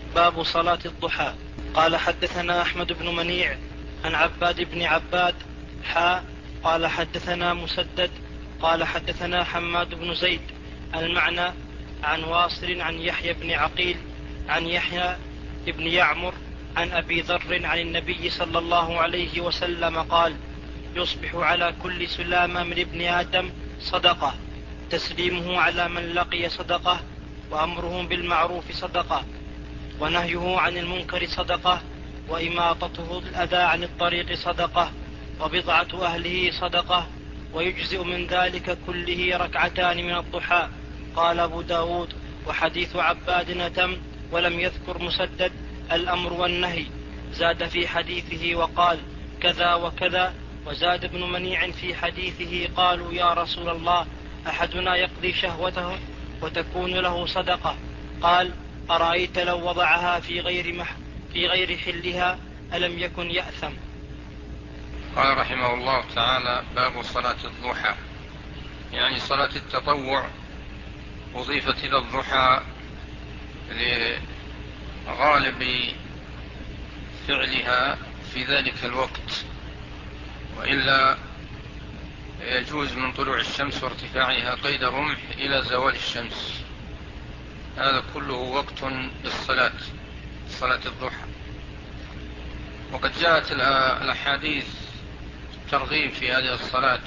باب صلاة الضحى. قال حدثنا أحمد بن منيع عن عباد بن عباد قال حدثنا مسدد قال حدثنا حماد بن زيد المعنى عن واصل عن يحيى بن عقيل عن يحيى بن يعمر عن أبي ذر عن النبي صلى الله عليه وسلم قال: يصبح على كل سلامة من ابن آدم صدقة، تسليمه على من لقي صدقة، وأمره بالمعروف صدقة، ونهيه عن المنكر صدقة، وإماطته الأذى عن الطريق صدقة، وبضعة أهله صدقة، ويجزئ من ذلك كله ركعتان من الضحى. قال أبو داود: وحديث عباد أتم، ولم يذكر مسدد الأمر والنهي. زاد في حديثه وقال كذا وكذا. وزاد ابن منيع في حديثه: قالوا يا رسول الله، أحدنا يقضي شهوته وتكون له صدقة؟ قال: أرأيت لو وضعها في غير حلها ألم يكن يأثم؟ قال رحمه الله تعالى: باب صلاة الضحى، يعني صلاة التطوع أضيفت إلى الضحى لغالب فعلها في ذلك الوقت، وإلا يجوز من طلوع الشمس وارتفاعها قيد رمح إلى زوال الشمس، هذا كله وقت للصلاة، صلاة الضحى. وقد جاءت الأحاديث الترغيب في هذه الصلاة.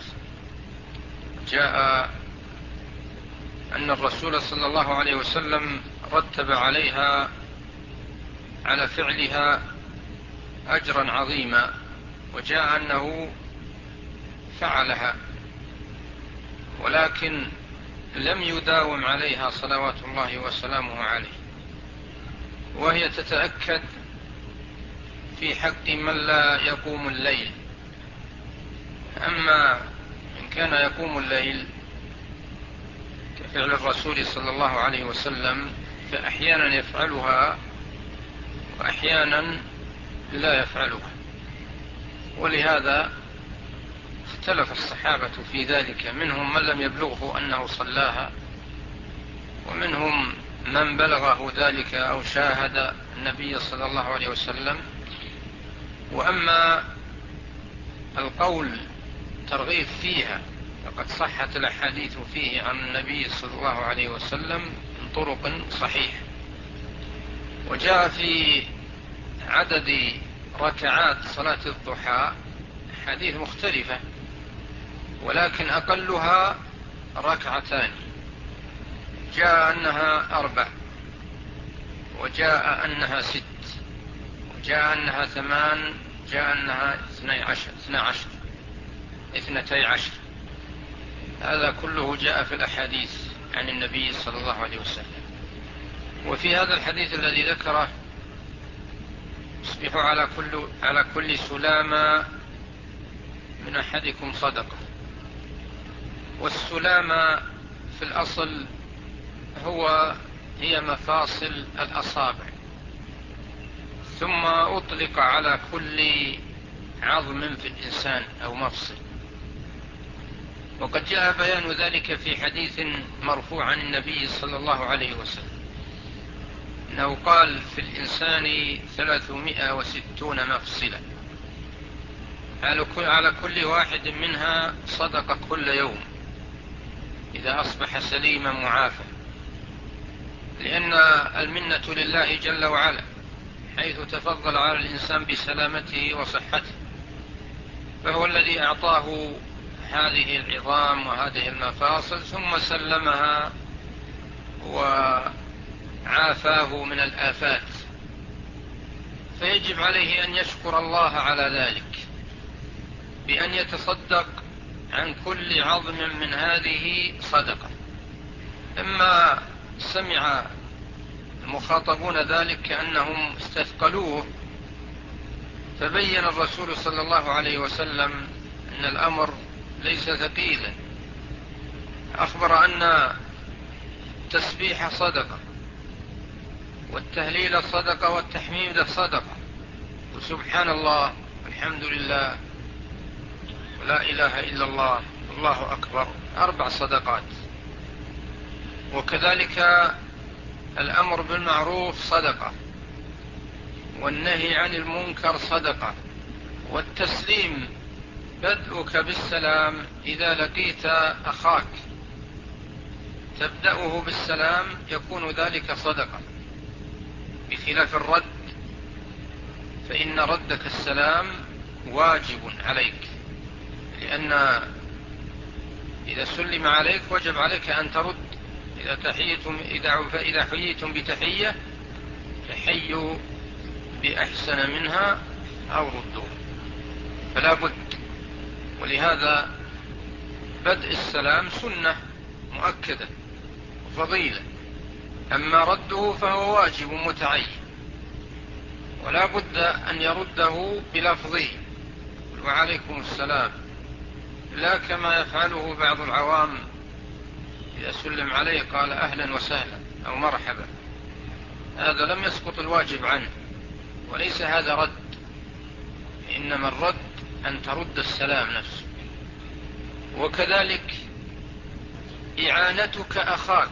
جاء أن الرسول صلى الله عليه وسلم رتب عليها، على فعلها، أجرا عظيما، وجاء أنه فعلها ولكن لم يداوم عليها صلوات الله وسلامه عليه، وهي تتأكد في حق من لا يقوم الليل. أما إن كان يقوم الليل كفعل الرسول صلى الله عليه وسلم فأحيانا يفعلها وأحيانا لا يفعلها، ولهذا اختلف الصحابة في ذلك، منهم من لم يبلغه أنه صلاها، ومنهم من بلغه ذلك أو شاهد النبي صلى الله عليه وسلم. وأما القول ترغيب فيها فقد صحت الأحاديث فيه عن النبي صلى الله عليه وسلم من طرق صحيحة، وجاء في عدد ركعات صلاة الضحى حديث مختلفة، ولكن أقلها ركعتان. جاء أنها 4، وجاء أنها 6، وجاء أنها 8، جاء أنها 12. هذا كله جاء في الأحاديث عن النبي صلى الله عليه وسلم. وفي هذا الحديث الذي ذكره: يصبح على كل سلامة من أحدكم صدقة. والسلامة في الأصل هي مفاصل الأصابع، ثم أطلق على كل عظم في الإنسان أو مفصل. وقد جاء بيان ذلك في حديث مرفوع عن النبي صلى الله عليه وسلم، أنه قال: في الإنسان 360 مفصلة، على كل واحد منها صدقة كل يوم إذا أصبح سليما معافى، لأن المنة لله جل وعلا، حيث تفضل على الإنسان بسلامته وصحته، فهو الذي أعطاه هذه العظام وهذه المفاصل ثم سلمها وعافاه من الآفات، فيجب عليه أن يشكر الله على ذلك بأن يتصدق عن كل عظم من هذه صدقة. إما سمع المخاطبون ذلك كأنهم استثقلوه، فبين الرسول صلى الله عليه وسلم أن الأمر ليس ثقيلا. أخبر أن التسبيح صدقة، والتهليل صدقة، والتحميد صدقة، وسبحان الله والحمد لله ولا إله إلا الله والله أكبر 4 صدقات. وكذلك الأمر بالمعروف صدقة، والنهي عن المنكر صدقة. والتسليم بدءك بالسلام إذا لقيت أخاك تبدأه بالسلام يكون ذلك صدقة، بخلاف الرد، فإن ردك السلام واجب عليك، لأن إذا سلم عليك وجب عليك أن ترد. إذا حييتم بتحية فحيوا بأحسن منها أو ردوها، فلا بد. ولهذا بدء السلام سنة مؤكدة وفضيلة، أما رده فهو واجب متعين، ولا بد أن يرده بلفظه وعليكم السلام، لا كما يفعله بعض العوام إذا سلم عليه قال أهلا وسهلا أو مرحبا. هذا لم يسقط الواجب عنه، وليس هذا رد، إنما الرد أن ترد السلام نفسه. وكذلك إعانتك أخاك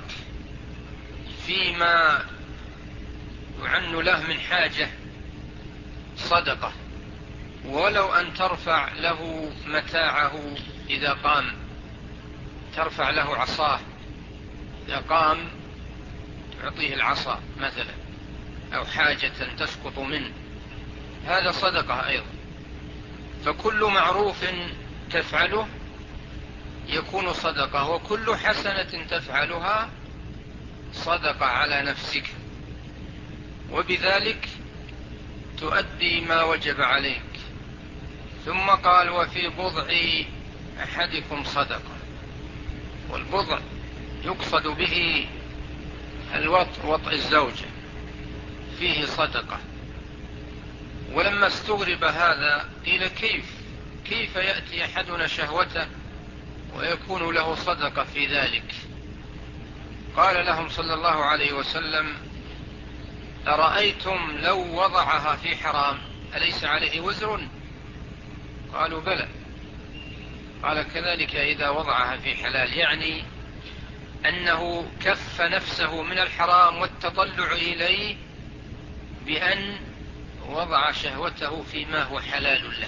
فيما يعن له من حاجة صدقة، ولو أن ترفع له متاعه إذا قام، ترفع له عصاه إذا قام تعطيه العصا مثلا، أو حاجة تسقط منه، هذا صدقة أيضا. فكل معروف تفعله يكون صدقة، وكل حسنة تفعلها صدقة على نفسك، وبذلك تؤدي ما وجب عليك. ثم قال وفي بضع أحدكم صدقة، والبضع يقصد به وطء الزوجة، فيه صدقة. ولما استغرب هذا قيل كيف يأتي أحدنا شهوته ويكون له صدقة في ذلك؟ قال لهم صلى الله عليه وسلم أرأيتم لو وضعها في حرام أليس عليه وزر؟ قالوا بلى. قال كذلك إذا وضعها في حلال، يعني أنه كف نفسه من الحرام والتطلع إليه بأن وضع شهوته فيما هو حلال له،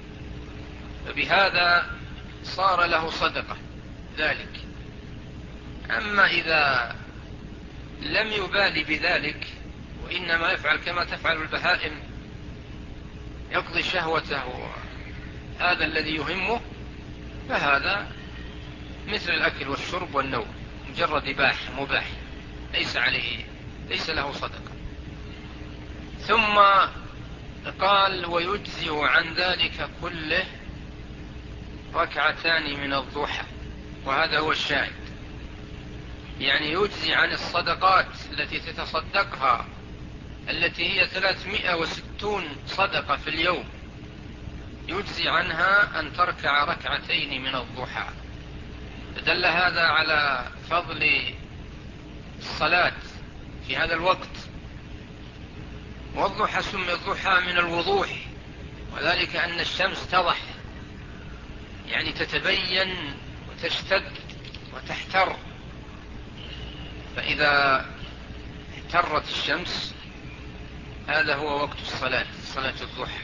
فبهذا صار له صدقة ذلك. أما إذا لم يبالي بذلك وإنما يفعل كما تفعل البهائم، يقضي شهوته هذا الذي يهمه، فهذا مثل الأكل والشرب والنوم، مجرد مباح ليس له صدقة. ثم قال ويجزئ عن ذلك كله ركعتان من الضحى، وهذا هو الشاهد، يعني يجزي عن الصدقات التي تتصدقها التي هي 360 صدقة في اليوم، يجزي عنها أن تركع ركعتين من الضحى. فدل هذا على فضل الصلاة في هذا الوقت. والضحى سمي الضحى من الوضوح، وذلك أن الشمس تضح، يعني تتبين وتشتد وتحتر، فإذا احترت الشمس هذا هو وقت صلاة الضحى،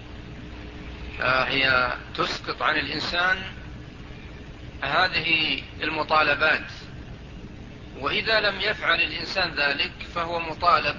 فهي تسقط عن الإنسان هذه المطالبات. وإذا لم يفعل الإنسان ذلك فهو مطالب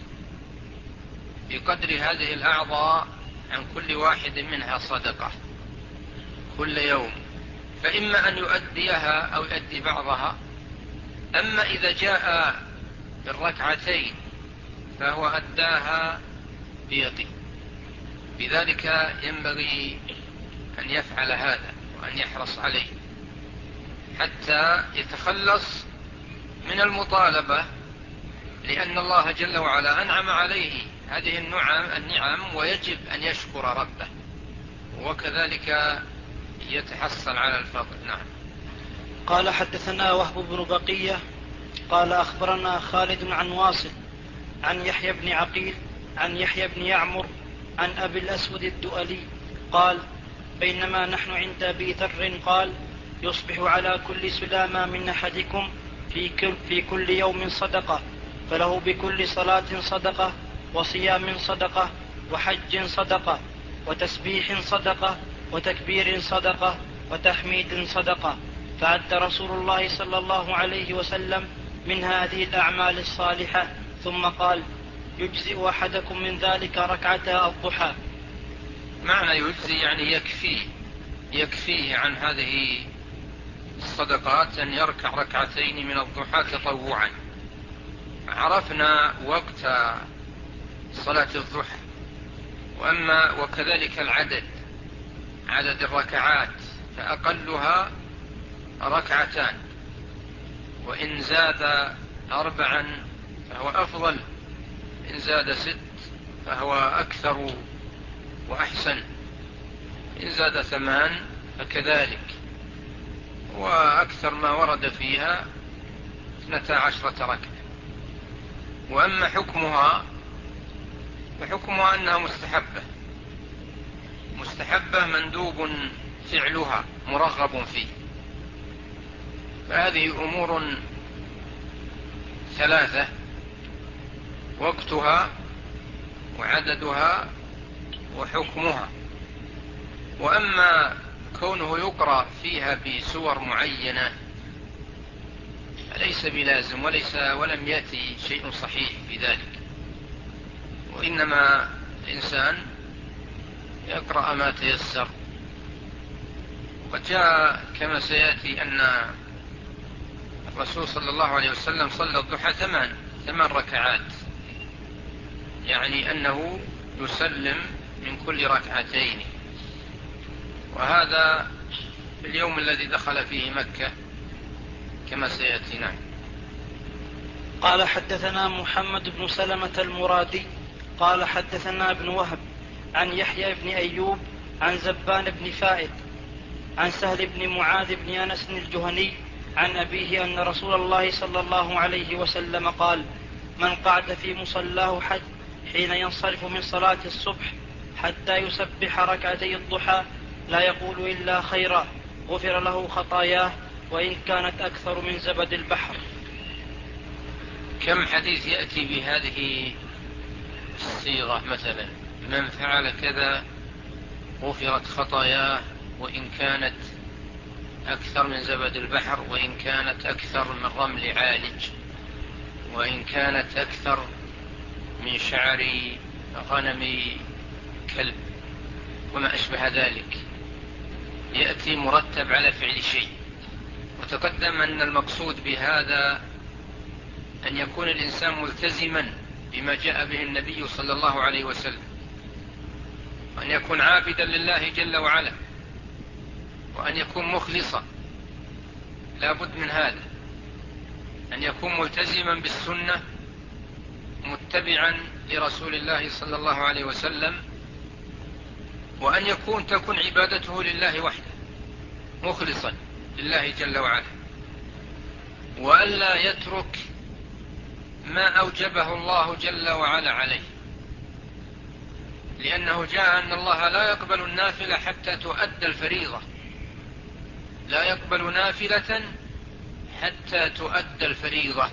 بقدر هذه الأعضاء عن كل واحد منها صدقة كل يوم، فإما أن يؤديها أو يؤدي بعضها. أما إذا جاء بالركعتين فهو أداها بيقين، بذلك ينبغي أن يفعل هذا وأن يحرص عليه حتى يتخلص من المطالبة، لأن الله جل وعلا أنعم عليه هذه النعم ويجب أن يشكر ربه، وكذلك يتحصل على الفضل. نعم. قال حدثنا وهب بن بقية قال أخبرنا خالد عن واصل عن يحيى بن عقيل عن يحيى بن يعمر عن أبي الأسود الدؤلي قال بينما نحن عند أبي ذر قال يصبح على كل سلامة من أحدكم في كل يوم صدقة، فله بكل صلاة صدقة وصيام صدقة وحج صدقة، وتسبيح صدقة، وتكبير صدقة، وتحميد صدقة. فعد رسول الله صلى الله عليه وسلم من هذه الأعمال الصالحة، ثم قال: يجزئ أحدكم من ذلك ركعتا الضحى. معنى يجزي يعني يكفيه عن هذه الصدقات أن يركع ركعتين من الضحى تطوعا. عرفنا وقت صلاة الضحى، وكذلك عدد الركعات، فأقلها ركعتان، وإن زاد 4 فهو أفضل، إن زاد 6 فهو أكثر وأحسن، إن زاد 8 فكذلك، وأكثر ما ورد فيها 12 ركعة. وأما حكمها فحكمها أنها مستحبة مندوب فعلها مرغب فيه. فهذه أمور 3: وقتها، وعددها، وحكمها. وأما كونه يقرأ فيها بسور معينة فليس بلازم، ولم يأتي شيء صحيح في ذلك، وإنما الإنسان يقرأ ما تيسر. وجاء كما سيأتي أن الرسول صلى الله عليه وسلم صلى الضحى 8 ركعات، يعني أنه يسلم من كل ركعتين، وهذا في اليوم الذي دخل فيه مكة كما سيأتي. نعم. قال: حدثنا محمد بن سلمة المرادي قال: حدثنا ابن وهب عن يحيى بن أيوب عن زبان بن فائد عن سهل بن معاذ بن أنس الجهني عن أبيه أن رسول الله صلى الله عليه وسلم قال: من قعد في مصلاه حين ينصرف من صلاة الصبح حتى يسبح ركعتي الضحى لا يقول إلا خيرا غفر له خطاياه وإن كانت أكثر من زبد البحر. كم حديث يأتي بهذه الصيغة؟ مثلا: من فعل كذا غفرت خطاياه وإن كانت أكثر من زبد البحر، وإن كانت أكثر من رمل عالج، وإن كانت أكثر من شعر غنم كلب، وما أشبه ذلك. يأتي مرتب على فعل شيء. وتقدم أن المقصود بهذا أن يكون الإنسان ملتزما بما جاء به النبي صلى الله عليه وسلم، وأن يكون عابدا لله جل وعلا، وأن يكون مخلصا. لا بد من هذا، أن يكون ملتزما بالسنة متبعا لرسول الله صلى الله عليه وسلم، وأن تكون عبادته لله وحده مخلصا لله جل وعلا، وألا يترك ما أوجبه الله جل وعلا عليه، لأنه جاء أن الله لا يقبل النافلة حتى تؤدى الفريضة، لا يقبل نافلة حتى تؤدى الفريضة.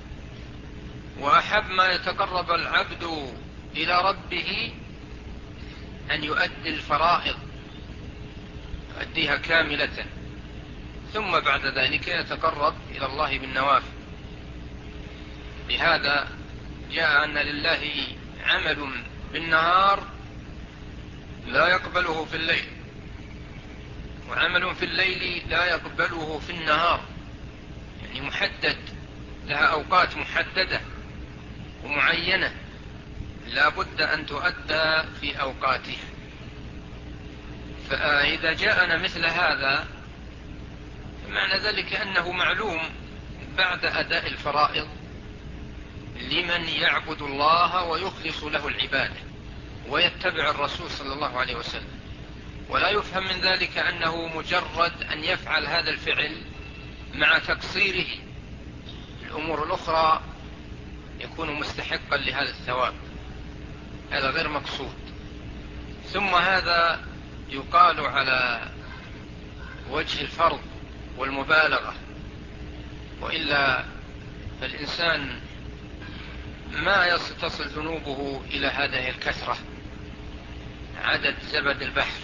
وأحب ما يتقرب العبد إلى ربه أن يؤدي الفرائض، يؤديها كاملة، ثم بعد ذلك يتقرب إلى الله بالنوافل. لهذا جاء أن لله عمل بالنهار لا يقبله في الليل، وعمل في الليل لا يقبله في النهار، يعني محدد، لها أوقات محددة ومعينة لا بد أن تؤدى في أوقاتها. فإذا جاءنا مثل هذا معنى ذلك أنه معلوم بعد أداء الفرائض لمن يعبد الله ويخلص له العبادة ويتبع الرسول صلى الله عليه وسلم. ولا يفهم من ذلك أنه مجرد أن يفعل هذا الفعل مع تقصيره الأمور الأخرى يكون مستحقا لهذا الثواب، هذا غير مقصود. ثم هذا يقال على وجه الفرض والمبالغة، وإلا فالإنسان ما تصل ذنوبه إلى هذه الكثرة عدد زبد البحر.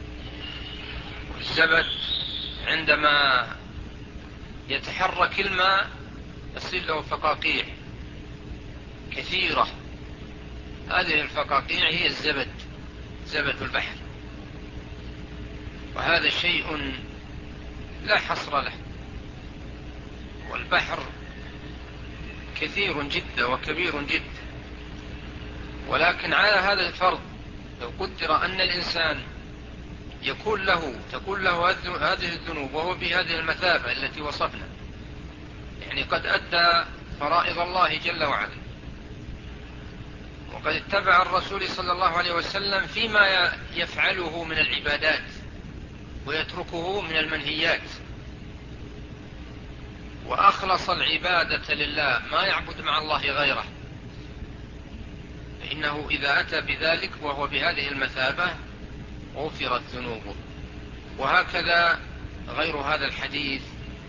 والزبد عندما يتحرك الماء يصير له فقاقيع كثيرة، هذه الفقاقيع هي الزبد، زبد البحر. وهذا شيء لا حصر له، والبحر كثير جدا وكبير جدا. ولكن على هذا الفرض لو قدر أن الإنسان تكون له هذه الذنوب وهو بهذه المثابة التي وصفنا، يعني قد أدى فرائض الله جل وعلا، وقد اتبع الرسول صلى الله عليه وسلم فيما يفعله من العبادات ويتركه من المنهيات، وأخلص العبادة لله ما يعبد مع الله غيره، فإنه إذا أتى بذلك وهو بهذه المثابة غفرت ذنوبه. وهكذا غير هذا الحديث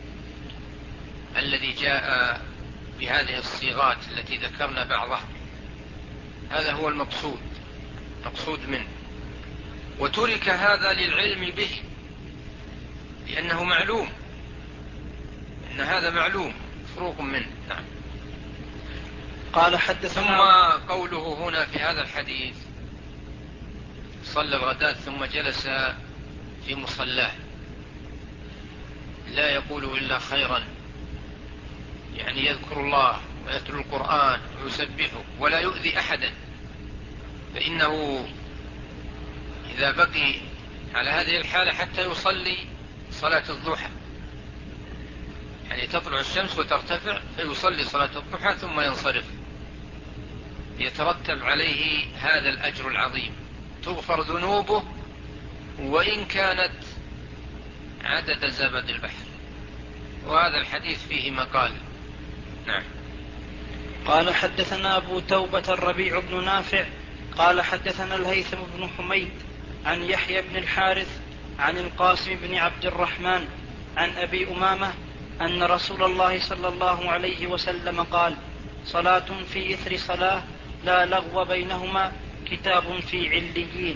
الذي جاء بهذه الصيغات التي ذكرنا بعضها، هذا هو المقصود منه. وترك هذا للعلم به، لأنه معلوم إن هذا معلوم مفروغ منه. نعم. قال حدثنا. ثم قوله هنا في هذا الحديث صلى الغداة ثم جلس في مصلاه لا يقول إلا خيرا، يعني يذكر الله ويتلو القرآن ويسبحه ولا يؤذي أحدا، فإنه إذا بقي على هذه الحالة حتى يصلي صلاة الضحى، يعني تطلع الشمس وترتفع فيصلي صلاة الضحى ثم ينصرف، يترتب عليه هذا الأجر العظيم، تغفر ذنوبه وإن كانت عدد زبد البحر. وهذا الحديث فيه مقال. نعم. قال حدثنا أبو توبة الربيع بن نافع قال حدثنا الهيثم بن حميد عن يحيى بن الحارث عن القاسم بن عبد الرحمن عن أبي أمامة أن رسول الله صلى الله عليه وسلم قال: صلاة في إثر صلاة لا لغو بينهما كتاب في عليين.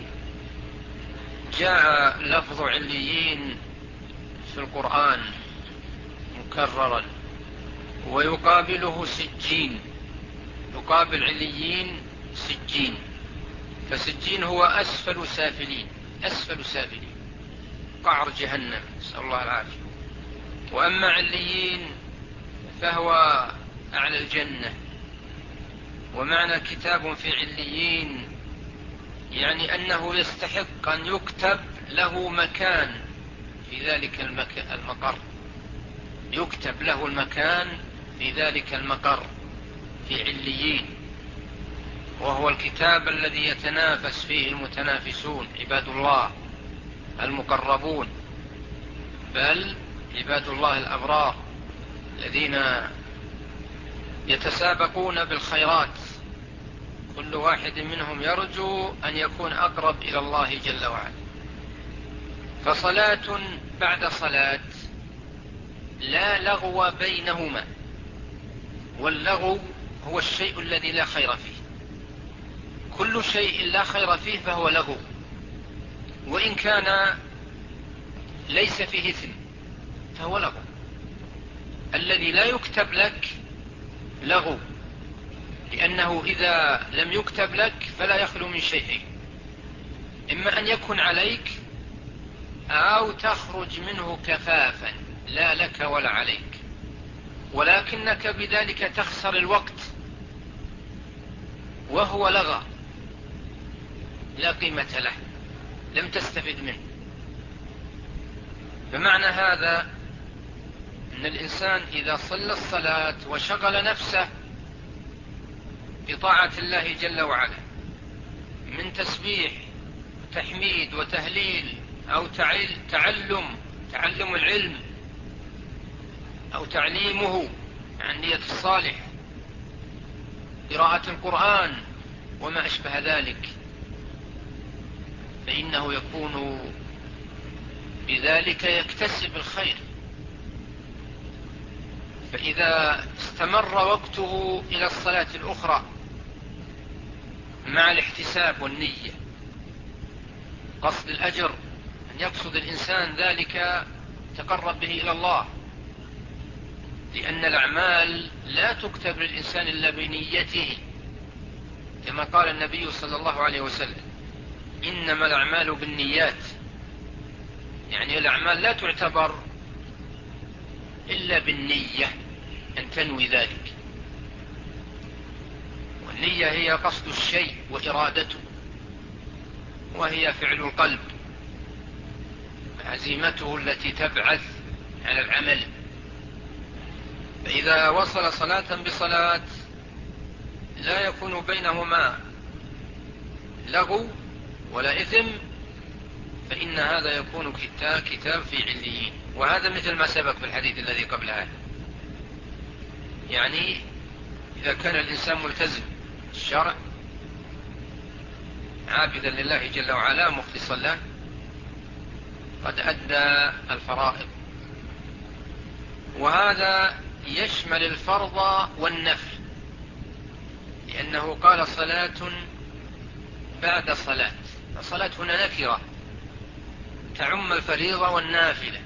جاء لفظ عليين في القرآن مكررا، ويقابله سجين، يقابل عليين سجين، فسجين هو أسفل سافلين، أسفل سافلين، قعر جهنم، نسأل الله العافية. وأما عليين فهو أعلى الجنة. ومعنى كتاب في عليين يعني أنه يستحق أن يكتب له مكان في ذلك المقر، يكتب له المكان في ذلك المقر في عليين، وهو الكتاب الذي يتنافس فيه المتنافسون، عباد الله المقربون، بل عباد الله الأبرار الذين يتسابقون بالخيرات، كل واحد منهم يرجو أن يكون أقرب إلى الله جل وعلا. فصلاة بعد صلاة لا لغو بينهما، واللغو هو الشيء الذي لا خير فيه، كل شيء لا خير فيه فهو لغو، وإن كان ليس فيه إثم فهو لغو. الذي لا يكتب لك لغو، لأنه إذا لم يكتب لك فلا يخلو من شيء، إما أن يكون عليك أو تخرج منه كفافا لا لك ولا عليك، ولكنك بذلك تخسر الوقت وهو لغى لا قيمة له، لم تستفد منه. بمعنى هذا أن الإنسان إذا صلى الصلاة وشغل نفسه بطاعة الله جل وعلا من تسبيح وتحميد وتهليل أو تعلم العلم أو تعليمه عن نية الصالح، قراءة القرآن وما أشبه ذلك، فإنه يكون بذلك يكتسب الخير. فإذا استمر وقته إلى الصلاة الأخرى مع الاحتساب والنية قصد الأجر، أن يقصد الإنسان ذلك تقرب به إلى الله، لأن الأعمال لا تكتب للإنسان إلا بنيته، كما قال النبي صلى الله عليه وسلم: إنما الأعمال بالنيات. يعني الأعمال لا تعتبر إلا بالنية، أن تنوي ذلك. والنية هي قصد الشيء وإرادته، وهي فعل القلب، عزيمته التي تبعث على العمل. فإذا وصل صلاة بصلاة لا يكون بينهما لغو ولا إثم، فإن هذا يكون كتاب في عليين. وهذا مثل ما سبق في الحديث الذي قبل هذا. يعني إذا كان الإنسان ملتزم الشرع عابدا لله جل وعلا مخلصا له، قد أدى الفرائض. وهذا يشمل الفرض والنفل، لأنه قال صلاة بعد صلاة، الصلاة هنا نكرة تعم الفريضة والنافلة،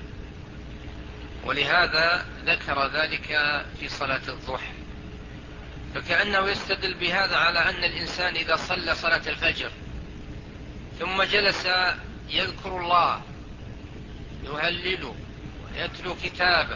ولهذا ذكر ذلك في صلاة الضحى. فكأنه يستدل بهذا على أن الإنسان إذا صلى صلاة الفجر ثم جلس يذكر الله يهلله ويتلو كتابه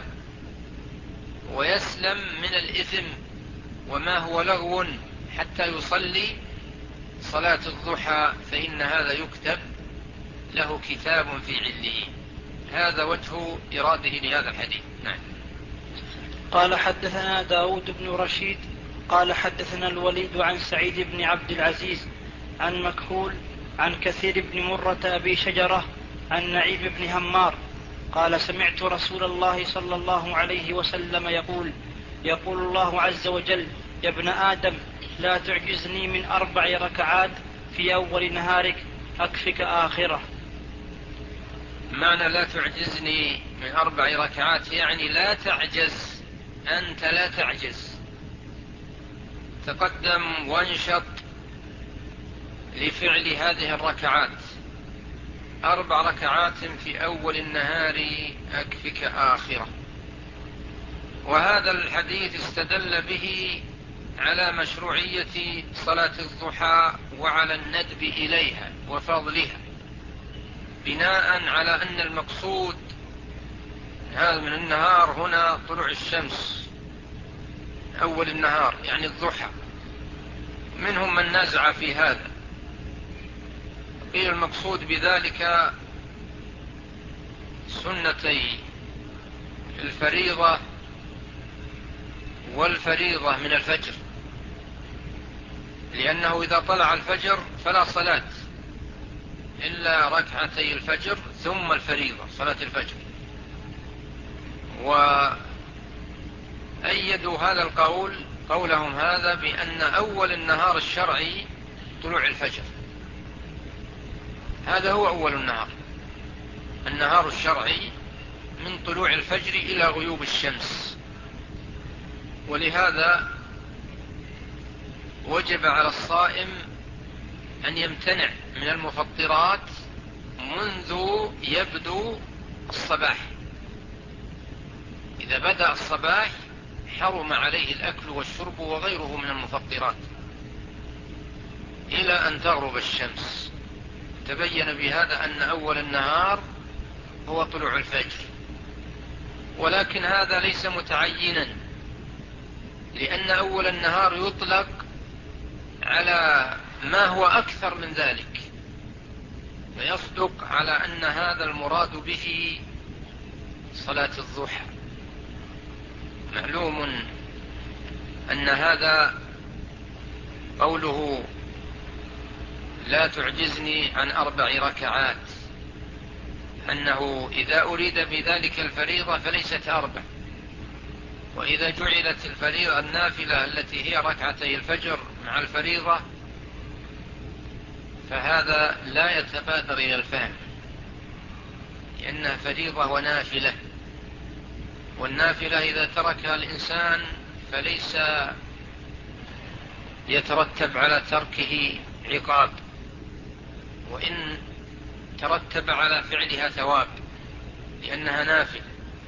ويسلم من الإثم وما هو لغو حتى يصلي صلاة الضحى، فإن هذا يكتب له كتاب في عليين. هذا وجه إراده لهذا الحديث. نعم. قال حدثنا داود بن رشيد قال حدثنا الوليد عن سعيد بن عبد العزيز عن مكحول عن كثير بن مرة أبي شجرة عن نعيم بن همار قال سمعت رسول الله صلى الله عليه وسلم يقول الله عز وجل: يا ابن آدم، لا تعجزني من 4 ركعات في أول نهارك أكفك آخرة. معنى لا تعجزني من 4 ركعات يعني لا تعجز، أنت لا تعجز، تقدم وانشط لفعل هذه الركعات. 4 ركعات في أول النهار أكفك آخرة. وهذا الحديث استدل به على مشروعية صلاة الضحى وعلى الندب إليها وفضلها، بناء على أن المقصود هذا من النهار هنا طلوع الشمس أول النهار يعني الضحى. منهم من نزع في هذا، قيل المقصود بذلك سنتي الفريضة والفريضة من الفجر، لأنه إذا طلع الفجر فلا صلاة إلا ركعتي الفجر ثم الفريضة صلاة الفجر. وأيدوا هذا القول قولهم هذا بأن أول النهار الشرعي طلوع الفجر، هذا هو أول النهار. النهار الشرعي من طلوع الفجر إلى غيوب الشمس، ولهذا وجب على الصائم أن يمتنع من المفطرات منذ يبدو الصباح. إذا بدأ الصباح حرم عليه الأكل والشرب وغيره من المفطرات إلى أن تغرب الشمس. تبين بهذا أن أول النهار هو طلوع الفجر، ولكن هذا ليس متعينا، لأن أول النهار يطلق على ما هو أكثر من ذلك، فيصدق على أن هذا المراد به صلاة الضحى. معلوم أن هذا قوله لا تعجزني عن 4 ركعات، أنه إذا أريد بذلك الفريضة فليست 4، وإذا جعلت الفريضة النافلة التي هي ركعتي الفجر مع الفريضة فهذا لا يتبادر إلى الفهم، لأنها فريضة ونافلة، والنافلة إذا تركها الإنسان فليس يترتب على تركه عقاب، وإن ترتب على فعلها ثواب لأنها نافلة،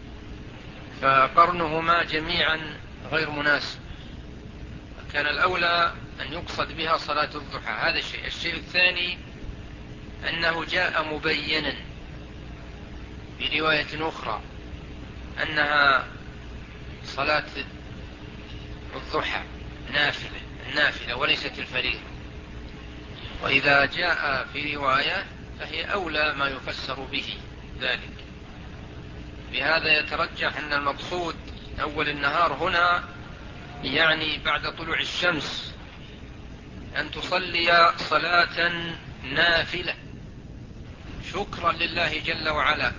فقرنهما جميعا غير مناسب. كان الأولى أن يقصد بها صلاة الضحى. هذا الشيء. الشيء الثاني أنه جاء مبينا في رواية أخرى أنها صلاة الضحى نافلة وليست الفريضة، وإذا جاء في رواية فهي أولى ما يفسر به ذلك. بهذا يترجح أن المقصود أول النهار هنا يعني بعد طلوع الشمس، أن تصلي صلاة نافلة شكرا لله جل وعلا.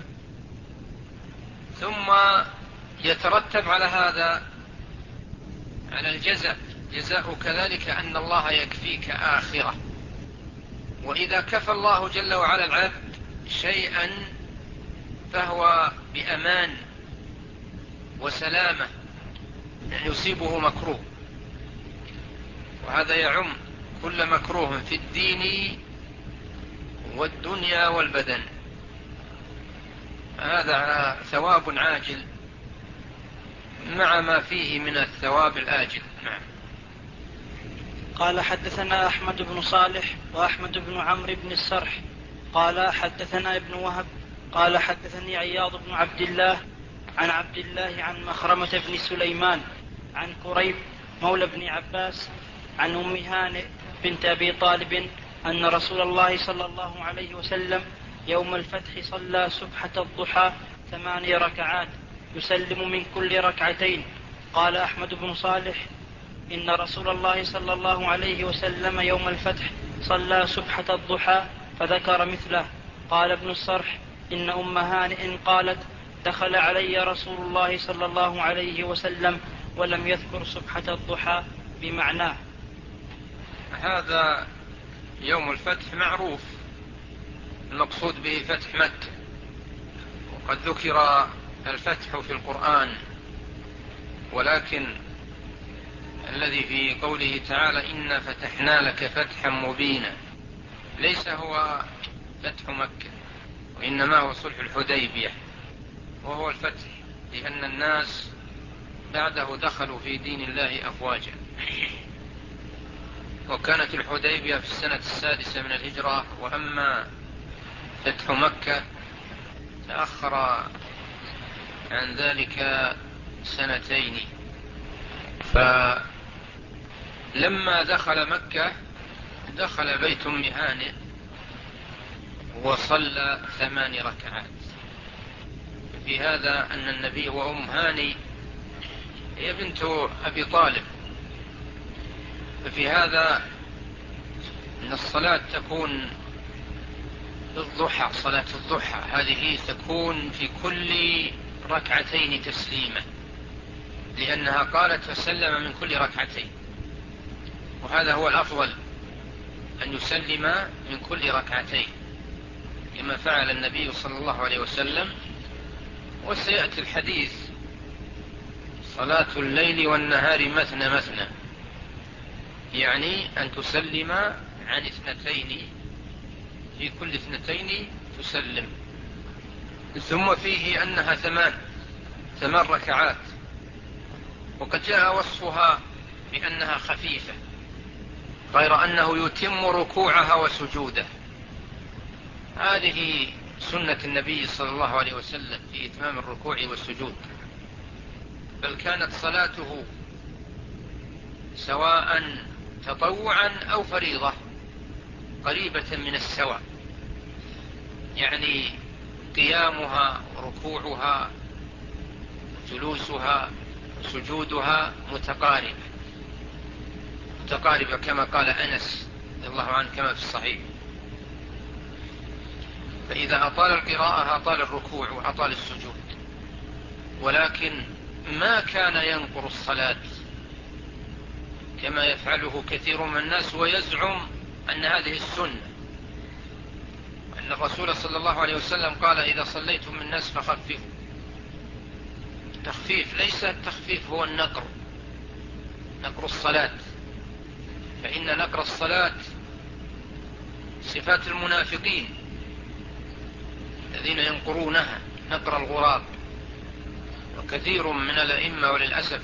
ثم يترتب على هذا على جزاء كذلك أن الله يكفيك آخرة. وإذا كفى الله جل وعلا العبد شيئا فهو بأمان وسلامة أن يصيبه مكروه، وهذا يعم كل مكروه في الدين والدنيا والبدن. هذا ثواب عاجل مع ما فيه من الثواب الآجل. نعم. قال حدثنا أحمد بن صالح وأحمد بن عمرو بن السرح قال حدثنا ابن وهب قال حدثني عياض بن عبد الله عن عبد الله عن مخرمة بن سليمان عن كريب مولى بن عباس عن أم هانئ بنت أبي طالب أن رسول الله صلى الله عليه وسلم يوم الفتح صلى سبحة الضحى 8 ركعات يسلم من كل ركعتين. قال أحمد بن صالح إن رسول الله صلى الله عليه وسلم يوم الفتح صلى سبحة الضحى فذكر مثله. قال ابن الصرح إن أم هانئ قالت دخل علي رسول الله صلى الله عليه وسلم ولم يذكر سبحة الضحى بمعناه. هذا يوم الفتح معروف، المقصود به فتح مكة، وقد ذكر الفتح في القرآن، ولكن الذي في قوله تعالى إنا فتحنا لك فتحا مبينا ليس هو فتح مكة، وإنما هو صلح الحديبية، وهو الفتح لأن الناس بعده دخلوا في دين الله أفواجا. وكانت الحديبية في السنة 6 من الهجرة، وأما فتح مكة تأخر عن ذلك 2 سنين. فلما دخل مكة دخل بيت أم هانئ وصلى 8 ركعات. في هذا أن النبي وأم هانئ هي بنت أبي طالب، ففي هذا أن الصلاة تكون الضحى، صلاة الضحى هذه تكون في كل ركعتين تسليمة، لأنها قالت فسلم من كل ركعتين، وهذا هو الأفضل أن يسلم من كل ركعتين كما فعل النبي صلى الله عليه وسلم. وسيأتي الحديث صلاة الليل والنهار مثنى مثنى، يعني أن تسلم عن 2 في كل 2 تسلم. ثم فيه أنها 8 ركعات، وقد جاء وصفها بأنها خفيفة، غير أنه يتم ركوعها وسجوده. هذه سنة النبي صلى الله عليه وسلم في إتمام الركوع والسجود، بل كانت صلاته سواء تطوعا أو فريضة قريبة من السواء، يعني قيامها وركوعها جلوسها وسجودها متقاربة كما قال أنس رضي الله عنه كما في الصحيح. فإذا أطال القراءة أطال الركوع وأطال السجود، ولكن ما كان ينقر الصلاة كما يفعله كثير من الناس ويزعم أن هذه السنة، أن الرسول صلى الله عليه وسلم قال إذا صليتم من الناس فخففوا. تخفيف ليس التخفيف هو نقر الصلاة، فإن نقر الصلاة صفات المنافقين الذين ينقرونها نقر الغراب. وكثير من الأئمة وللأسف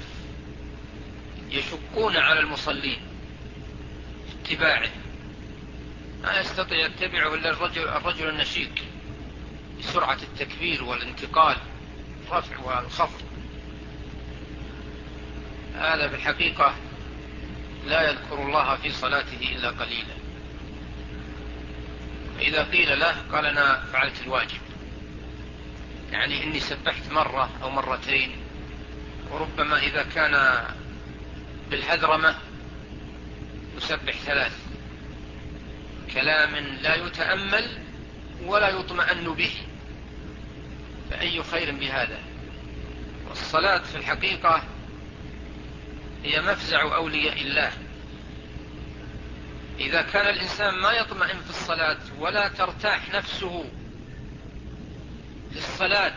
يشقون على المصلين اتباعه، ما يستطيع يتبعه إلا الرجل النشيط بسرعة التكبير والانتقال، الرفع والخفض. هذا في الحقيقة لا يذكر الله في صلاته إلا قليلا. فإذا قيل له قال أنا فعلت الواجب، يعني إني سبحت مرة أو مرتين، وربما إذا كان بالهذرمة يسبح 3، كلام لا يتأمل ولا يطمئن به، فأي خير بهذا. والصلاة في الحقيقة هي مفزع أولياء الله. إذا كان الإنسان ما يطمئن في الصلاة ولا ترتاح نفسه للصلاة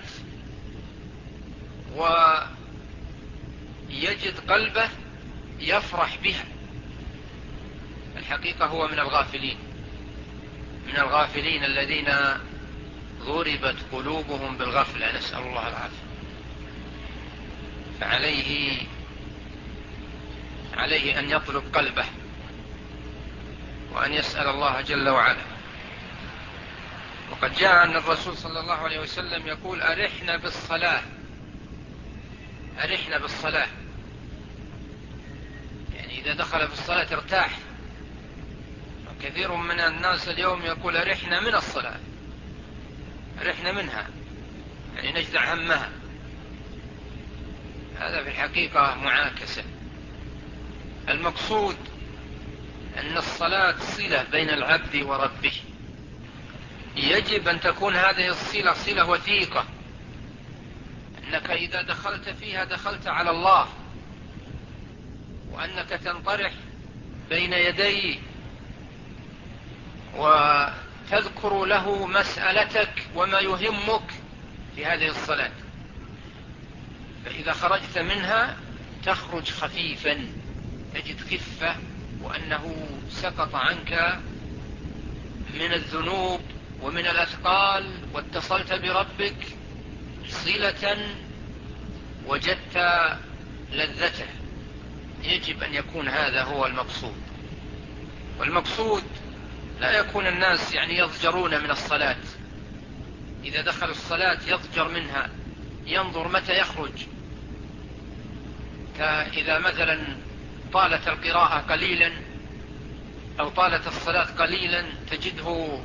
ويجد قلبه يفرح بها، الحقيقة هو من الغافلين الذين ضربت قلوبهم بالغفلة، نسأل الله العافية. فعليه أن يطلب قلبه وأن يسأل الله جل وعلا. وقد جاء أن الرسول صلى الله عليه وسلم يقول أرحنا بالصلاة، يعني إذا دخل في الصلاة ارتاح. وكثير من الناس اليوم يقول أرحنا من الصلاة، أرحنا منها، يعني نجدع همها. هذا في الحقيقة معاكسة. المقصود أن الصلاة صلة بين العبد وربه، يجب أن تكون هذه الصلة صلة وثيقة، أنك إذا دخلت فيها دخلت على الله، وأنك تنطرح بين يديه وتذكر له مسألتك وما يهمك في هذه الصلاة. فإذا خرجت منها تخرج خفيفا، تجد خفة، وأنه سقط عنك من الذنوب ومن الأثقال، واتصلت بربك صلة وجدت لذته. يجب أن يكون هذا هو المقصود. والمقصود لا يكون الناس يعني يضجرون من الصلاة، إذا دخل الصلاة يضجر منها، ينظر متى يخرج. فإذا مثلا طالت القراءة قليلا أو طالت الصلاة قليلا تجده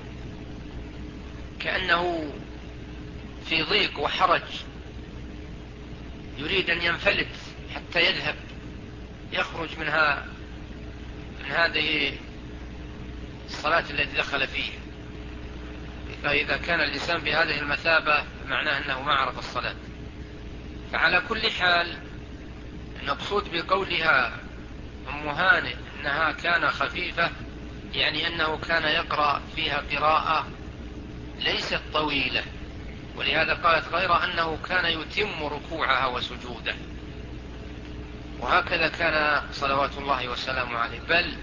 كأنه في ضيق وحرج، يريد أن ينفلت حتى يذهب، يخرج من هذه الصلاة التي دخل فيها. فإذا كان الإنسان بهذه المثابة معناه أنه ما عرف الصلاة. فعلى كل حال المقصود بقولها أم هانئ أنها كان خفيفة، يعني أنه كان يقرأ فيها قراءة ليست طويلة، ولهذا قالت غير أنه كان يتم ركوعها وسجوده. وهكذا كان صلوات الله وسلامه عليه. بل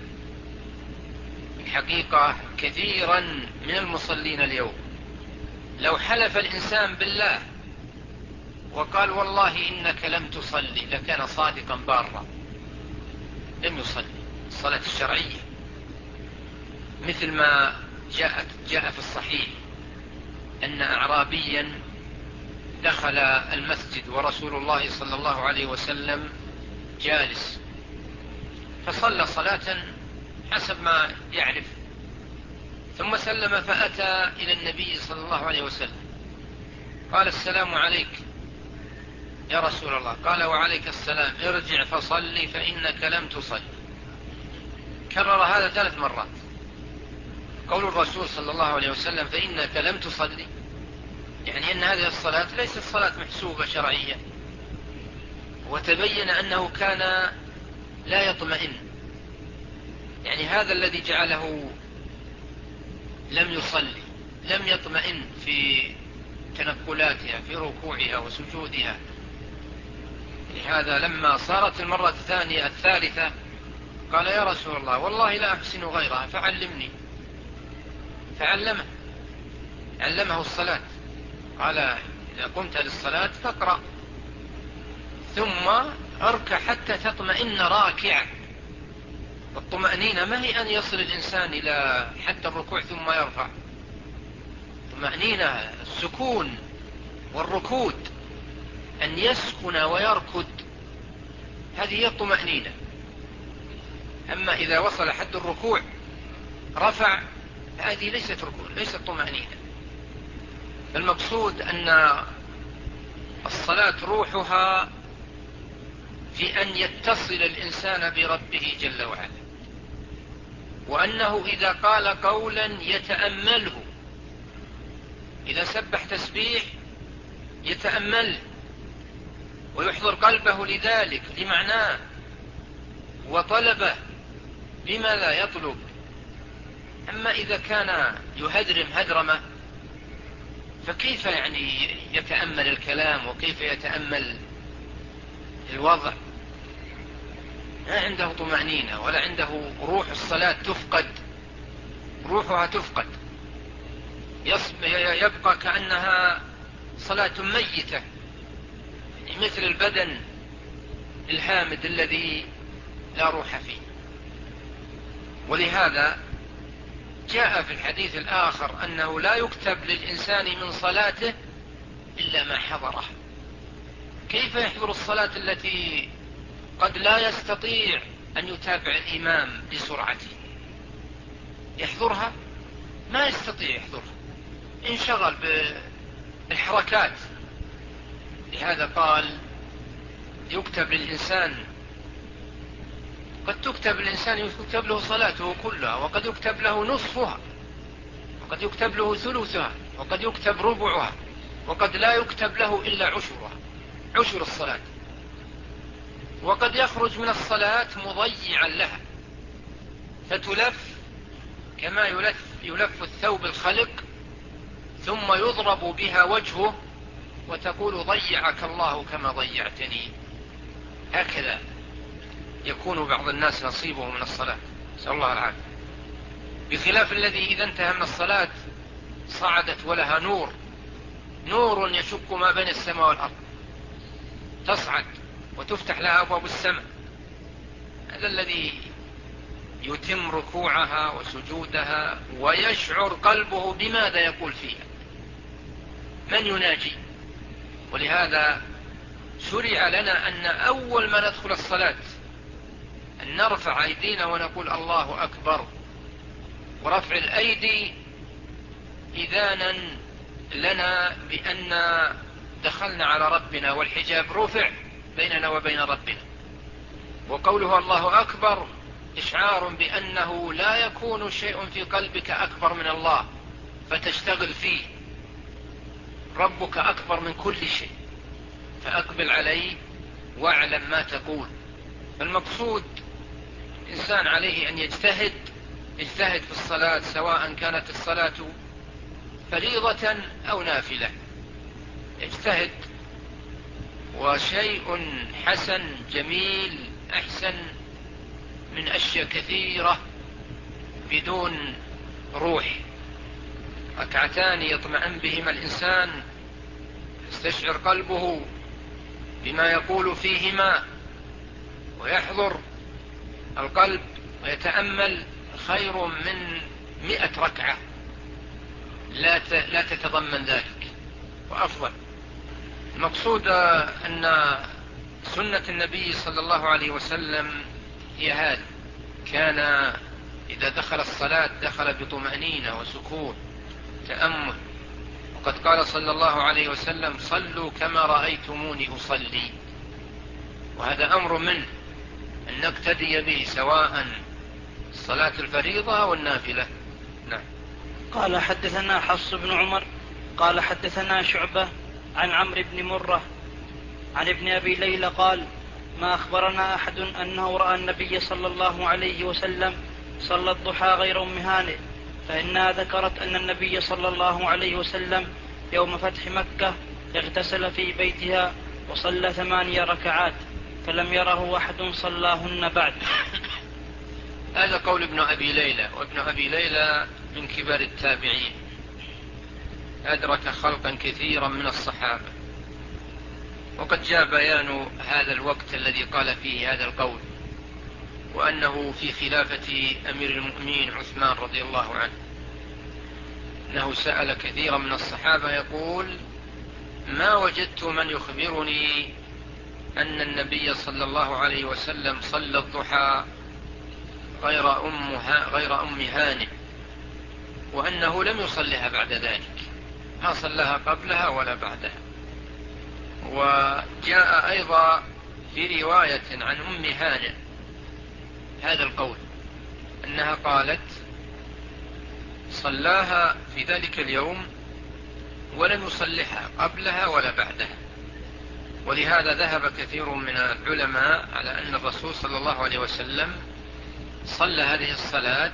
الحقيقة كثيرا من المصلين اليوم لو حلف الإنسان بالله وقال والله إنك لم تصلي لكان صادقا بارا، لم يصلي الصلاة الشرعية، مثل ما جاء في الصحيح أن أعرابيا دخل المسجد ورسول الله صلى الله عليه وسلم جالس، فصلى صلاة حسب ما يعرف، ثم سلم فأتى إلى النبي صلى الله عليه وسلم قال السلام عليك يا رسول الله. قال وعليك السلام، ارجع فصلي فإنك لم تصلي. كرر هذا 3 مرات. قول الرسول صلى الله عليه وسلم فإنك لم تصلي، يعني أن هذه الصلاة ليست صلاة محسوبة شرعية. وتبين أنه كان لا يطمئن، يعني هذا الذي جعله لم يصلي، لم يطمئن في تنقلاتها في ركوعها وسجودها. لهذا لما صارت المرة الثانية الثالثة قال يا رسول الله والله لا أحسن غيرها فعلمني، علمه الصلاة. قال إذا قمت للصلاة فاقرأ ثم اركع حتى تطمئن راكعا. الطمأنينة ما هي أن يصل الإنسان إلى حد الركوع ثم يرفع. الطمأنينة السكون والركود، أن يسكن ويركد، هذه هي الطمأنينة. أما إذا وصل حد الركوع رفع، هذه ليست ركوع، ليست طمأنينة. المقصود أن الصلاة روحها في أن يتصل الإنسان بربه جل وعلا، وأنه إذا قال قولا يتأمله، إذا سبح تسبيح يتأمل ويحضر قلبه لذلك لمعناه وطلبه بما لا يطلب. أما إذا كان يهدرم هدرمة فكيف يعني يتأمل الكلام وكيف يتأمل الوضع؟ لا عنده طمأنينة ولا عنده روح. الصلاة تفقد، روحها تفقد، يبقى كأنها صلاة ميتة، مثل البدن الهامد الذي لا روح فيه. ولهذا جاء في الحديث الآخر أنه لا يكتب للإنسان من صلاته إلا ما حضره. كيف يحضر الصلاة التي قد لا يستطيع أن يتابع الإمام بسرعته؟ يحضرها؟ ما يستطيع يحضرها، انشغل بالحركات. لهذا قال يكتب للإنسان، قد تكتب الإنسان يكتب له صلاته كلها، وقد يكتب له نصفها، وقد يكتب له ثلثها، وقد يكتب ربعها، وقد لا يكتب له إلا عشرها، عشر الصلاة. وقد يخرج من الصلاة مضيعا لها، فتلف كما يلف الثوب الخلق، ثم يضرب بها وجهه وتقول ضيعك الله كما ضيعتني. هكذا يكون بعض الناس نصيبه من الصلاة، نسأل الله العافية. بخلاف الذي إذا انتهى من الصلاة صعدت ولها نور، نور يشق ما بين السماء والأرض، تصعد وتفتح لها أبواب السماء. هذا الذي يتم ركوعها وسجودها ويشعر قلبه بماذا يقول فيها، من يناجي. ولهذا شرع لنا أن أول ما ندخل الصلاة أن نرفع أيدينا ونقول الله أكبر. ورفع الأيدي إذانا لنا بأن دخلنا على ربنا، والحجاب رفع بيننا وبين ربنا. وقوله الله أكبر إشعار بأنه لا يكون شيء في قلبك أكبر من الله فتشتغل فيه. ربك أكبر من كل شيء، فأقبل عليه واعلم ما تقول. فالمقصود الإنسان عليه أن يجتهد في الصلاة، سواء كانت الصلاة فريضة أو نافلة، يجتهد. وشيء حسن جميل أحسن من أشياء كثيرة بدون روح. ركعتان يطمئن بهما الإنسان، يستشعر قلبه بما يقول فيهما ويحضر القلب ويتأمل، خير من 100 ركعة لا تتضمن ذلك، وأفضل. المقصود أن سنة النبي صلى الله عليه وسلم هي هذه، كان إذا دخل الصلاة دخل بطمأنينة وسكون تأمل. وقد قال صلى الله عليه وسلم صلوا كما رأيتموني أصلي. وهذا أمر منه أن نقتدي به، سواء صلاة الفريضة أو النافلة. نعم. قال حدثنا حفص بن عمر قال حدثنا شعبة عن عمرو بن مرة عن ابن أبي ليلى قال ما أخبرنا أحد أنه رأى النبي صلى الله عليه وسلم صلى الضحى غير أم هانئ، فإنها ذكرت أن النبي صلى الله عليه وسلم يوم فتح مكة اغتسل في بيتها وصلى 8 ركعات، فلم يره أحد صلاهن بعد. هذا قول ابن أبي ليلى، وابن أبي ليلى من كبار التابعين، أدرك خلقا كثيرا من الصحابة. وقد جاء بيان هذا الوقت الذي قال فيه هذا القول، وأنه في خلافة أمير المؤمنين عثمان رضي الله عنه، أنه سأل كثيرا من الصحابة يقول: ما وجدت من يخبرني أن النبي صلى الله عليه وسلم صلى الضحى غير أم هانئ، وأنه لم يصلها بعد ذلك، ما صلها قبلها ولا بعدها. وجاء أيضا في رواية عن أم هانئ هذا القول، أنها قالت: صلاها في ذلك اليوم ولم يصلحها قبلها ولا بعدها. ولهذا ذهب كثير من العلماء على أن الرسول صلى الله عليه وسلم صلى هذه الصلاة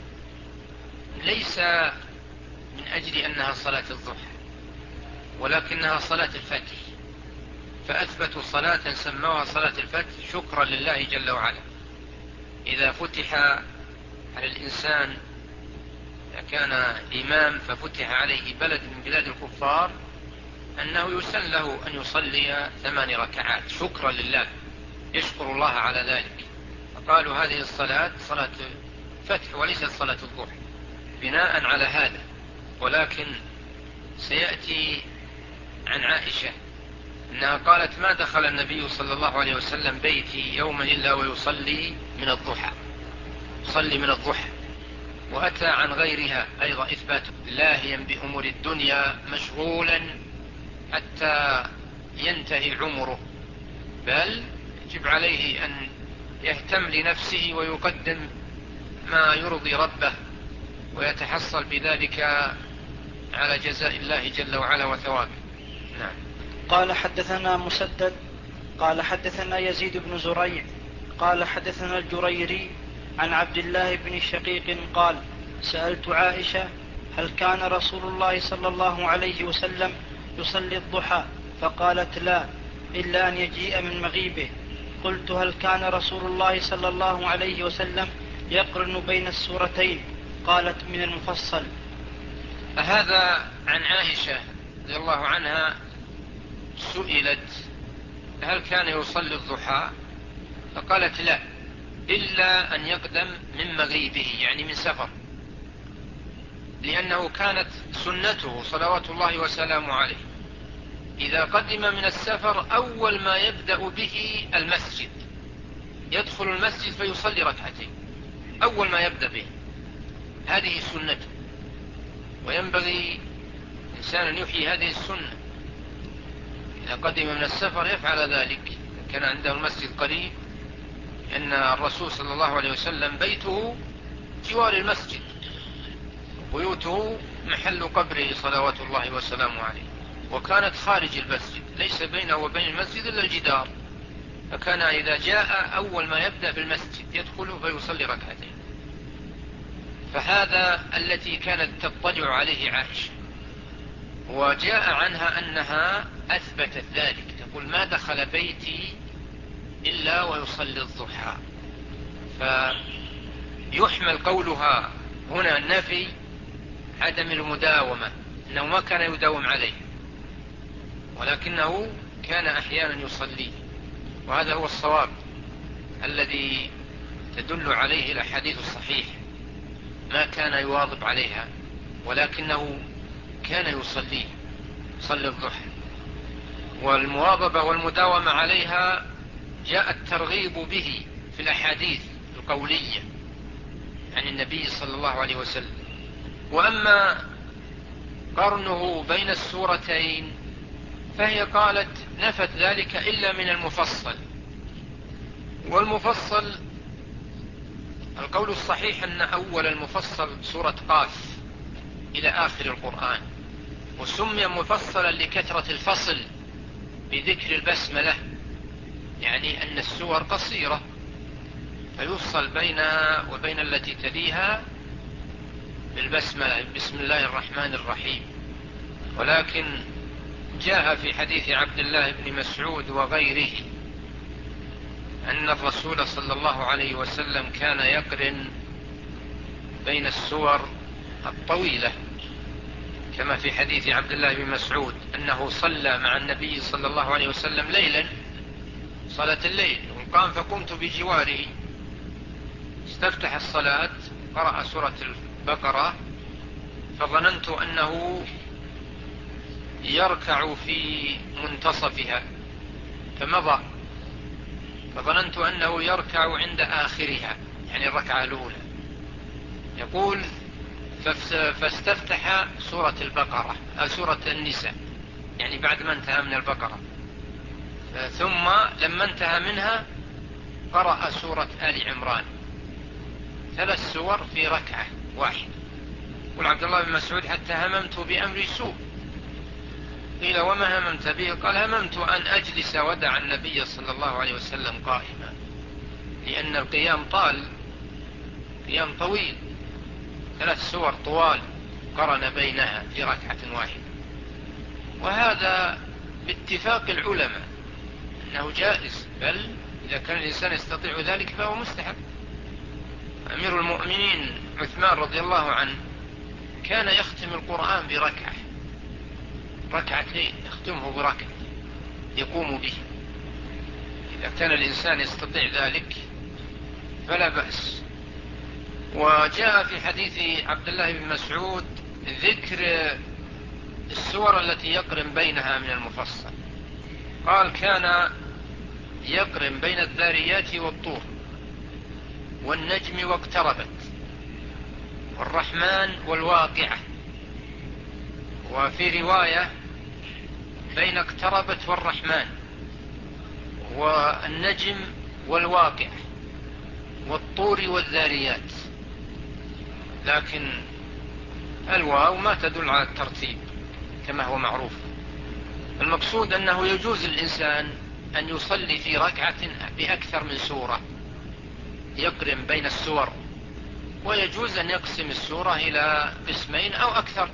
ليس من أجل أنها صلاة الضحى، ولكنها صلاة الفتح، فأثبتوا صلاة سموها صلاة الفتح شكرا لله جل وعلا. إذا فتح على الإنسان، كان إمام ففتح عليه بلد من بلاد الكفار، أنه يسن له أن يصلي 8 ركعات شكرا لله، يشكر الله على ذلك. فقالوا هذه الصلاة صلاة فتح وليست صلاة الضحى بناء على هذا. ولكن سيأتي عن عائشة أنها قالت: ما دخل النبي صلى الله عليه وسلم بيتي يوما إلا ويصلي من الضحى، يصلي من الضحى. وأتى عن غيرها أيضا إثبات لاهيا بأمور الدنيا مشغولا حتى ينتهي عمره، بل يجب عليه أن يهتم لنفسه ويقدم ما يرضي ربه، ويتحصل بذلك على جزاء الله جل وعلا وثوابه. نعم. قال حدثنا مسدد قال حدثنا يزيد بن زريع قال حدثنا الجريري عن عبد الله بن شقيق قال: سألت عائشة: هل كان رسول الله صلى الله عليه وسلم يصلي الضحى؟ فقالت: لا، إلا أن يجيء من مغيبه. قلت: هل كان رسول الله صلى الله عليه وسلم يقرن بين السورتين؟ قالت: من المفصل. هذا عن عائشة رضي الله عنها، سئلت: هل كان يصلي الضحى؟ فقالت: لا، إلا أن يقدم من مغيبه، يعني من سفر، لأنه كانت سنته صلوات الله وسلامه عليه إذا قدم من السفر أول ما يبدأ به المسجد، يدخل المسجد فيصلي ركعتين أول ما يبدأ به، هذه سنته، وينبغي إنسان أن يحيي هذه السنة. إذا قدم من السفر يفعل ذلك، كان عنده المسجد قريب، أن الرسول صلى الله عليه وسلم بيته جوار المسجد، بيوته محل قبره صلوات الله وسلامه عليه، وكانت خارج المسجد، ليس بينه وبين المسجد إلا الجدار، فكان إذا جاء أول ما يبدأ بالمسجد يدخل فيصلي ركعتين. فهذا التي كانت تضطجع عليه عائشة، وجاء عنها أنها أثبتت ذلك، تقول: ما دخل بيتي إلا ويصلي الضحى. فيحمل قولها هنا النفي عدم المداومة، أنه ما كان يداوم عليه، ولكنه كان أحيانا يصلي، وهذا هو الصواب الذي تدل عليه الأحاديث الصحيحة، ما كان يواظب عليها، ولكنه كان يصلي الضحى. والمواظبة والمداومة عليها جاء الترغيب به في الأحاديث القولية عن النبي صلى الله عليه وسلم. وأما قرنه بين السورتين فهي قالت: نفت ذلك إلا من المفصل. والمفصل القول الصحيح أن أول المفصل سورة قاف إلى آخر القرآن، وسمي مفصلا لكثرة الفصل بذكر البسملة، يعني أن السور قصيرة فيفصل بينها وبين التي تليها بالبسملة، بسم الله الرحمن الرحيم. ولكن جاء في حديث عبد الله بن مسعود وغيره أن الرسول صلى الله عليه وسلم كان يقرن بين السور الطويلة كما في حديث عبد الله بن مسعود أنه صلى مع النبي صلى الله عليه وسلم ليلا صلاة الليل وقام فقمت بجواره، استفتح الصلاة قرأ سورة البقرة فظننت أنه يركع في منتصفها فمضى، فظننت أنه يركع عند آخرها يعني الركعة الأولى. يقول فاستفتح سورة البقرة سورة النساء يعني بعد ما انتهى من البقرة، ثم لما انتهى منها قرأ سورة آل عمران 3 سور في ركعة واحدة. يقول عبد الله بن مسعود حتى هممت بأمر سوء. قيل وما هممت به؟ قال هممت أن أجلس ودع النبي صلى الله عليه وسلم قائما، لأن القيام قيام طويل، 3 سور طوال قرن بينها في ركعة واحدة. وهذا باتفاق العلماء أنه جائز، بل إذا كان الإنسان يستطيع ذلك فهو مستحب. أمير المؤمنين عثمان رضي الله عنه كان يختم القرآن ركعتين يختمه بركعة يقوم به. إذا كان الإنسان يستطيع ذلك فلا بأس. وجاء في حديث عبد الله بن مسعود ذكر السور التي يقرن بينها من المفصل. قال كان يقرن بين الذاريات والطور والنجم واقتربت والرحمن والواقعة، وفي رواية بين اقتربت والرحمن والنجم والواقعة والطور والذاريات، لكن الواو ما تدل على الترتيب كما هو معروف. المقصود أنه يجوز الإنسان أن يصلي في ركعة بأكثر من سورة، يقرن بين السور، ويجوز أن يقسم السورة إلى قسمين أو أكثر.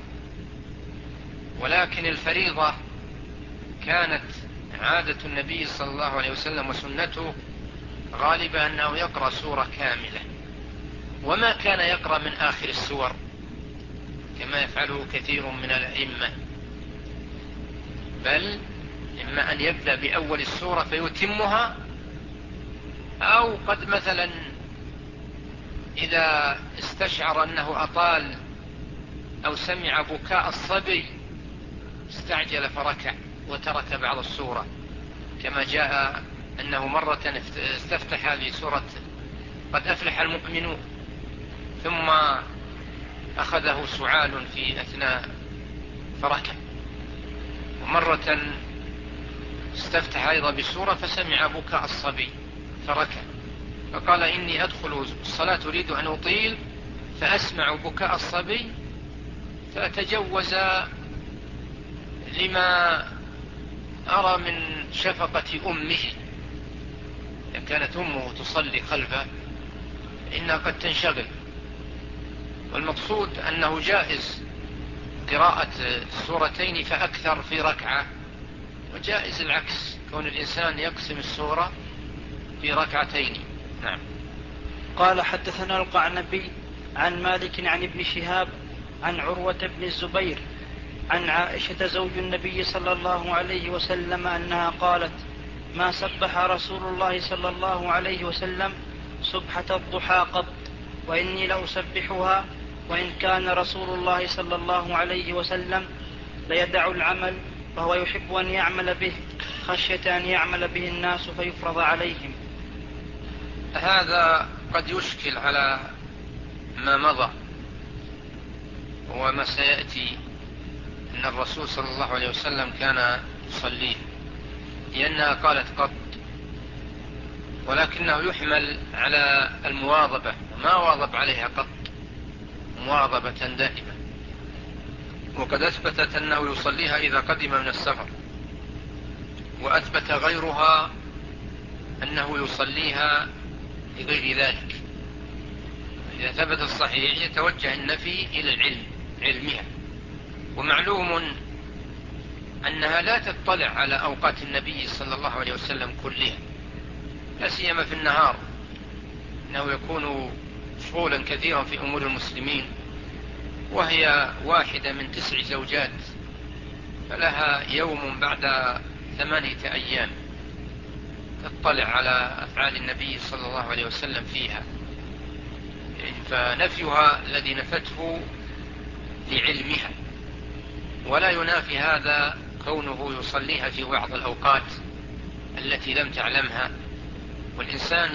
ولكن الفريضة كانت عادة النبي صلى الله عليه وسلم وسنته غالبا أنه يقرأ سورة كاملة، وما كان يقرأ من آخر السور كما يفعله كثير من الأئمة، بل إما أن يبدأ بأول السورة فيتمها، أو قد مثلا إذا استشعر أنه أطال أو سمع بكاء الصبي استعجل فركع وترك بعض السورة، كما جاء أنه مرة استفتح بسورة قد أفلح المؤمنون ثم أخذه سعال في أثناء فركع، ومرة استفتح أيضا بسورة فسمع بكاء الصبي فركع، فقال إني أدخل الصلاة أريد أن أطيل فأسمع بكاء الصبي فأتجوز لما أرى من شفقة أمه، إذا كانت أمه تصلي خلفه إنها قد تنشغل. والمقصود أنه جائز قراءة سورتين فأكثر في ركعة، وجائز العكس كون الإنسان يقسم السورة في ركعتين. نعم. قال حدثنا القعنبي عن مالك عن ابن شهاب عن عروة بن الزبير عن عائشة زوج النبي صلى الله عليه وسلم أنها قالت: ما سبح رسول الله صلى الله عليه وسلم سبحة الضحى قط، وإني لأسبحها، وإن كان رسول الله صلى الله عليه وسلم ليدع العمل وهو يحب أن يعمل به خشية أن يعمل به الناس فيفرض عليهم. هذا قد يشكل على ما مضى وما سيأتي، أن الرسول صلى الله عليه وسلم كان يصليه، لأنها قالت قط، ولكنه يحمل على المواظبة، ما واظب عليها قط مواظبة دائمة. وقد أثبتت أنه يصليها إذا قدم من السفر، وأثبت غيرها أنه يصليها لغير ذلك. إذا ثبت الصحيح يتوجه النفي إلى العلم، علمها. ومعلوم أنها لا تطلع على أوقات النبي صلى الله عليه وسلم كلها، لا سيما في النهار، إنه يكون مشغولا كثيرا في أمور المسلمين، وهي واحدة من 9 زوجات، فلها يوم بعد 8 أيام تطلع على أفعال النبي صلى الله عليه وسلم فيها، فنفيها الذي نفته لعلمها، ولا ينافي هذا كونه يصليها في بعض الأوقات التي لم تعلمها. والإنسان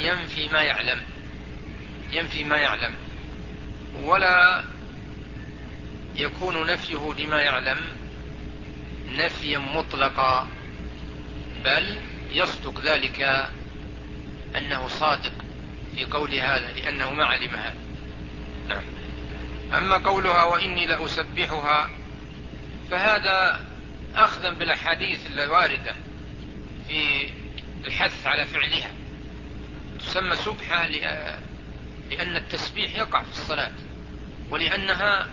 ينفي ما يعلم، ولا يكون نفيه لما يعلم نفيا مطلقا، بل يصدق ذلك أنه صادق في قول هذا لأنه ما علم هذا. نعم. أما قولها وإني لأسبحها فهذا أخذا بالأحاديث الواردة في الحث على فعلها، تسمى سبحة لأن التسبيح يقع في الصلاة، ولأنها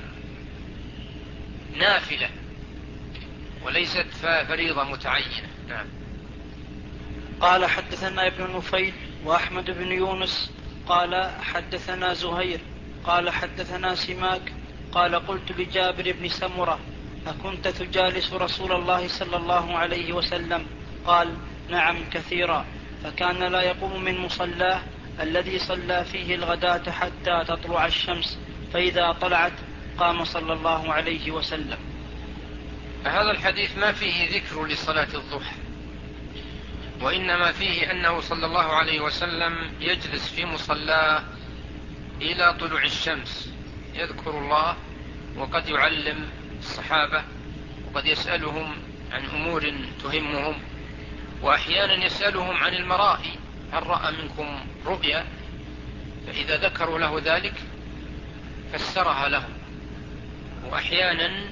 نافلة وليست فريضة متعينة. نعم. قال حدثنا ابن نفيل وأحمد بن يونس قال حدثنا زهير قال حدثنا سماك قال قلت لجابر بن سمرة أكنت تجالس رسول الله صلى الله عليه وسلم؟ قال نعم كثيرا، فكان لا يقوم من مصلاه الذي صلى فيه الغداة حتى تطلع الشمس، فإذا طلعت قام صلى الله عليه وسلم. هذا الحديث ما فيه ذكر لصلاة الضحى، وإنما فيه أنه صلى الله عليه وسلم يجلس في مصلاه إلى طلوع الشمس يذكر الله، وقد يعلم الصحابة، وقد يسألهم عن أمور تهمهم، وأحيانا يسألهم عن المرائي، هل رأى منكم رؤيا؟ فإذا ذكروا له ذلك فسرها له. وأحيانا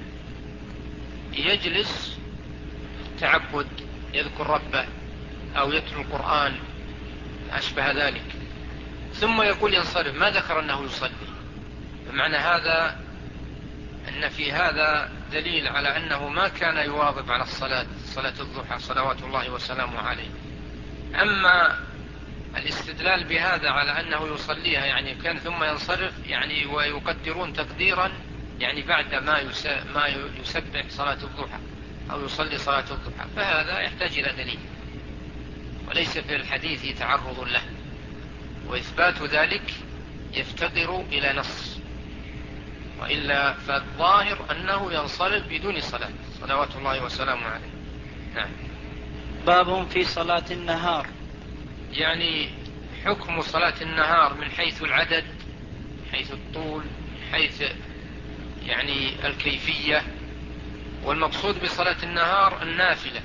يجلس تعبد يذكر ربه أو يتلو القرآن أشبه ذلك، ثم يقول ينصرف، ما ذكر أنه يصلي. بمعنى هذا أن في هذا دليل على أنه ما كان يواظب على صلاة الضحى صلوات الله وسلامه عليه. أما الاستدلال بهذا على أنه يصليها يعني كان ثم ينصرف، يعني ويقدرون تقديرا يعني بعد ما يسبح صلاة الضحى أو يصلي صلاة الضحى، فهذا يحتاج إلى دليل، وليس في الحديث تعرض له، وإثبات ذلك يفتقر إلى نص، وإلا فالظاهر أنه ينصرف بدون صلاة صلوات الله وسلامه عليه. نعم. باب في صلاة النهار. يعني حكم صلاة النهار من حيث العدد، من حيث الطول، من حيث يعني الكيفية. والمقصود بصلاة النهار النافلة،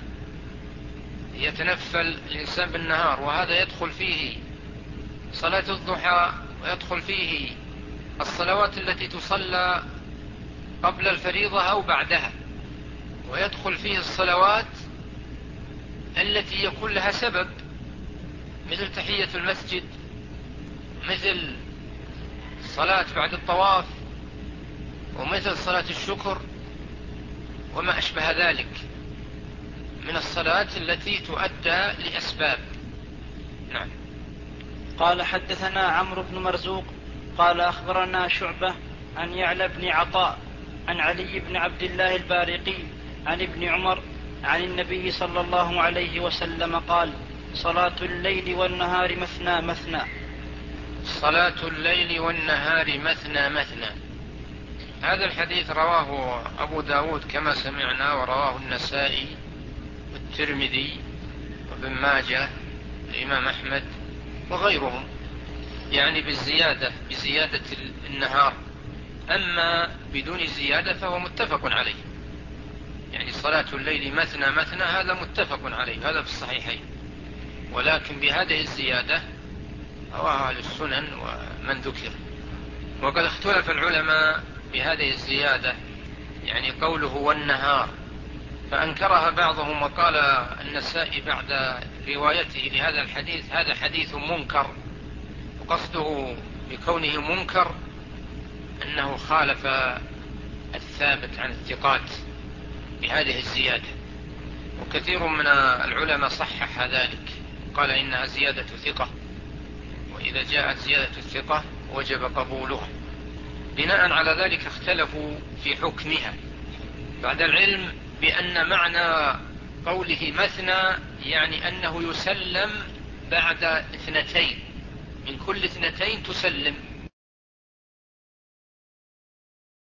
يتنفل الإنسان بالنهار، وهذا يدخل فيه صلاة الضحى، ويدخل فيه الصلوات التي تصلى قبل الفريضة أو بعدها، ويدخل فيه الصلوات التي يكون لها سبب، مثل تحية المسجد، مثل الصلاة بعد الطواف، ومثل صلاة الشكر، وما أشبه ذلك من الصلاة التي تؤدى لأسباب. نعم. قال حدثنا عمرو بن مرزوق قال أخبرنا شعبة عن يعلى بن عطاء عن علي بن عبد الله البارقي عن ابن عمر عن النبي صلى الله عليه وسلم قال صلاة الليل والنهار مثنى مثنى. صلاة الليل والنهار مثنى مثنى، هذا الحديث رواه أبو داود كما سمعنا، ورواه النسائي والترمذي وابن ماجه الإمام أحمد وغيرهم، يعني بزيادة النهار. أما بدون زيادة فهو متفق عليه، يعني صلاة الليل مثنى مثنى هذا متفق عليه، هذا في الصحيحين، ولكن بهذه الزيادة رواه أهل السنن ومن ذكر. وقد اختلف العلماء بهذه الزيادة، يعني قوله والنهار، فأنكرها بعضهم وقال النسائي بعد روايته لهذا الحديث هذا حديث منكر، وقصده بكونه منكر أنه خالف الثابت عن الثقات بهذه الزيادة. وكثير من العلماء صحح ذلك، قال إنها زيادة ثقة، وإذا جاءت زيادة الثقة وجب قبولها. بناء على ذلك اختلفوا في حكمها بعد العلم بأن معنى قوله مثنى يعني أنه يسلم بعد 2، من كل 2 تسلم،